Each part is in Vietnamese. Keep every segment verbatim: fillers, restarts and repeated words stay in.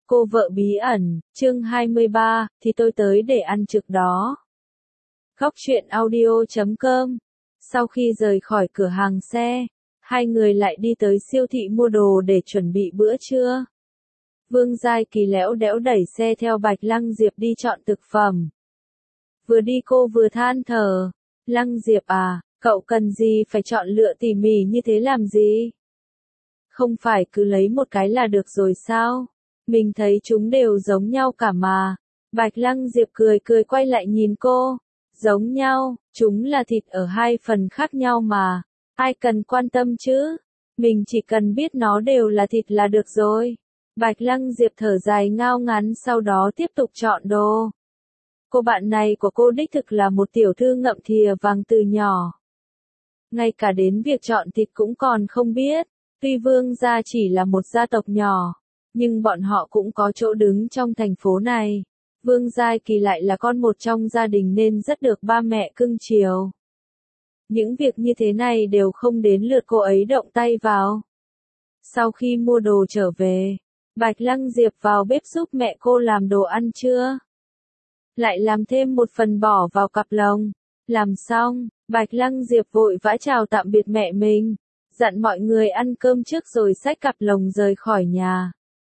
Cô vợ bí ẩn, chương hai mươi ba, thì tôi tới để ăn trực đó. Góc truyện audio chấm com. Sau khi rời khỏi cửa hàng xe, hai người lại đi tới siêu thị mua đồ để chuẩn bị bữa trưa. Vương Giai Kỳ lẽo đẽo đẩy xe theo Bạch Lăng Diệp đi chọn thực phẩm. Vừa đi cô vừa than thở, Lăng Diệp à, cậu cần gì phải chọn lựa tỉ mỉ như thế làm gì? Không phải cứ lấy một cái là được rồi sao? Mình thấy chúng đều giống nhau cả mà. Bạch Lăng Diệp cười cười quay lại nhìn cô. Giống nhau, chúng là thịt ở hai phần khác nhau mà. Ai cần quan tâm chứ? Mình chỉ cần biết nó đều là thịt là được rồi. Bạch Lăng Diệp thở dài ngao ngắn sau đó tiếp tục chọn đồ. Cô bạn này của cô đích thực là một tiểu thư ngậm thìa vàng từ nhỏ. Ngay cả đến việc chọn thịt cũng còn không biết. Tuy Vương gia chỉ là một gia tộc nhỏ, nhưng bọn họ cũng có chỗ đứng trong thành phố này. Vương Giai Kỳ lại là con một trong gia đình nên rất được ba mẹ cưng chiều. Những việc như thế này đều không đến lượt cô ấy động tay vào. Sau khi mua đồ trở về, Bạch Lăng Diệp vào bếp giúp mẹ cô làm đồ ăn trưa. Lại làm thêm một phần bỏ vào cặp lồng. Làm xong, Bạch Lăng Diệp vội vã chào tạm biệt mẹ mình, dặn mọi người ăn cơm trước rồi xách cặp lồng rời khỏi nhà.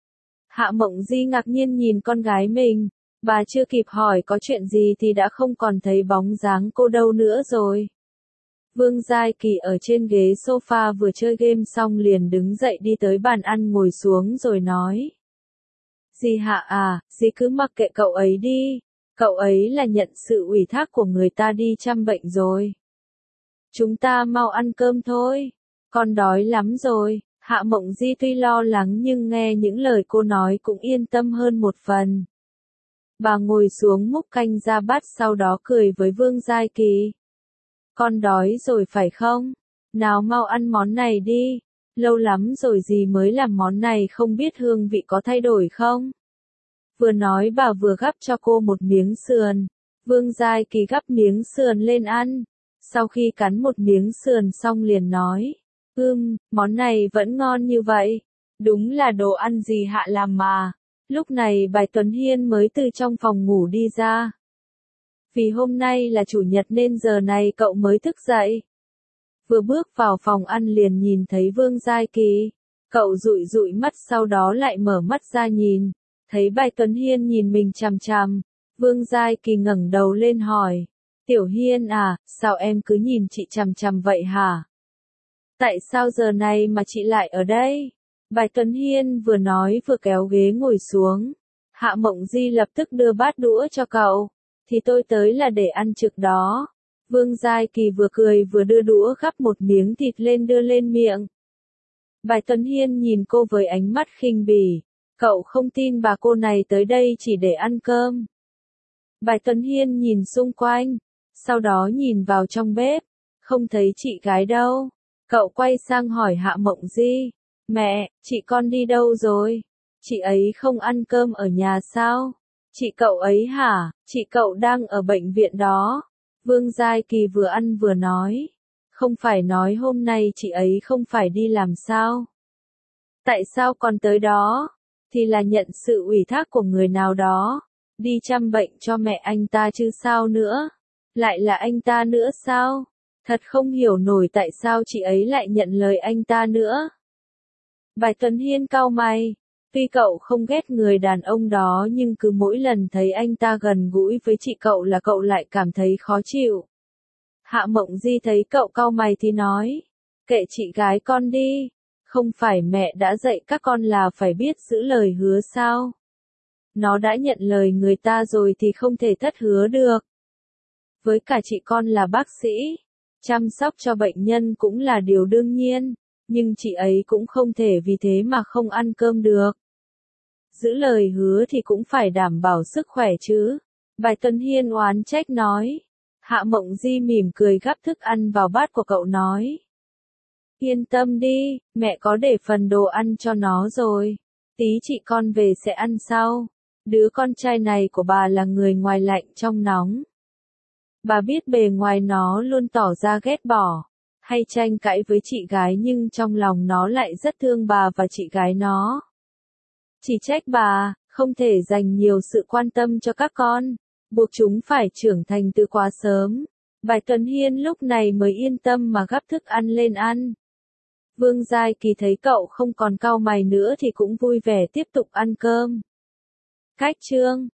Hạ Mộng Di ngạc nhiên nhìn con gái mình, bà chưa kịp hỏi có chuyện gì thì đã không còn thấy bóng dáng cô đâu nữa rồi. Vương Giai Kỳ ở trên ghế sofa vừa chơi game xong liền đứng dậy đi tới bàn ăn ngồi xuống rồi nói. Dì Hạ à, dì cứ mặc kệ cậu ấy đi, cậu ấy là nhận sự ủy thác của người ta đi chăm bệnh rồi. Chúng ta mau ăn cơm thôi, con đói lắm rồi. Hạ Mộng Di tuy lo lắng nhưng nghe những lời cô nói cũng yên tâm hơn một phần. Bà ngồi xuống múc canh ra bát sau đó cười với Vương Giai Kỳ. Con đói rồi phải không? Nào mau ăn món này đi. Lâu lắm rồi dì mới làm món này không biết hương vị có thay đổi không? Vừa nói bà vừa gắp cho cô một miếng sườn. Vương Giai Kỳ gắp miếng sườn lên ăn. Sau khi cắn một miếng sườn xong liền nói. Ừm, món này vẫn ngon như vậy. Đúng là đồ ăn dì Hạ làm mà. Lúc này Bạch Tuấn Hiên mới từ trong phòng ngủ đi ra. Vì hôm nay là chủ nhật nên giờ này cậu mới thức dậy. Vừa bước vào phòng ăn liền nhìn thấy Vương Giai Kỳ. Cậu dụi dụi mắt sau đó lại mở mắt ra nhìn. Thấy Bạch Tuấn Hiên nhìn mình chằm chằm. Vương Giai Kỳ ngẩng đầu lên hỏi. Tiểu Hiên à, sao em cứ nhìn chị chằm chằm vậy hả? Tại sao giờ này mà chị lại ở đây? Bạch Tuấn Hiên vừa nói vừa kéo ghế ngồi xuống. Hạ Mộng Di lập tức đưa bát đũa cho cậu. Thì tôi tới là để ăn trực đó. Vương Giai Kỳ vừa cười vừa đưa đũa gắp một miếng thịt lên đưa lên miệng. Bạch Tuấn Hiên nhìn cô với ánh mắt khinh bỉ. Cậu không tin bà cô này tới đây chỉ để ăn cơm. Bạch Tuấn Hiên nhìn xung quanh. Sau đó nhìn vào trong bếp. Không thấy chị gái đâu. Cậu quay sang hỏi Hạ Mộng Di. Mẹ, chị con đi đâu rồi? Chị ấy không ăn cơm ở nhà sao? Chị cậu ấy hả? Chị cậu đang ở bệnh viện đó. Vương Giai Kỳ vừa ăn vừa nói. Không phải nói hôm nay chị ấy không phải đi làm sao? Tại sao còn tới đó? Thì là nhận sự ủy thác của người nào đó. Đi chăm bệnh cho mẹ anh ta chứ sao nữa? Lại là anh ta nữa sao? Thật không hiểu nổi tại sao chị ấy lại nhận lời anh ta nữa. Bạch Tuấn Hiên cau mày. Tuy cậu không ghét người đàn ông đó nhưng cứ mỗi lần thấy anh ta gần gũi với chị cậu là cậu lại cảm thấy khó chịu. Hạ Mộng Di thấy cậu cau mày thì nói. Kệ chị gái con đi. Không phải mẹ đã dạy các con là phải biết giữ lời hứa sao? Nó đã nhận lời người ta rồi thì không thể thất hứa được. Với cả chị con là bác sĩ. Chăm sóc cho bệnh nhân cũng là điều đương nhiên. Nhưng chị ấy cũng không thể vì thế mà không ăn cơm được. Giữ lời hứa thì cũng phải đảm bảo sức khỏe chứ. Bạch Tuấn Hiên oán trách nói. Hạ Mộng Di mỉm cười gắp thức ăn vào bát của cậu nói. Yên tâm đi, mẹ có để phần đồ ăn cho nó rồi. Tí chị con về sẽ ăn sau. Đứa con trai này của bà là người ngoài lạnh trong nóng. Bà biết bề ngoài nó luôn tỏ ra ghét bỏ, hay tranh cãi với chị gái nhưng trong lòng nó lại rất thương bà và chị gái nó. Chỉ trách bà, không thể dành nhiều sự quan tâm cho các con, buộc chúng phải trưởng thành từ quá sớm. Bạch Tuấn Hiên lúc này mới yên tâm mà gắp thức ăn lên ăn. Vương Giai Kỳ thấy cậu không còn cau mày nữa thì cũng vui vẻ tiếp tục ăn cơm. Cách chương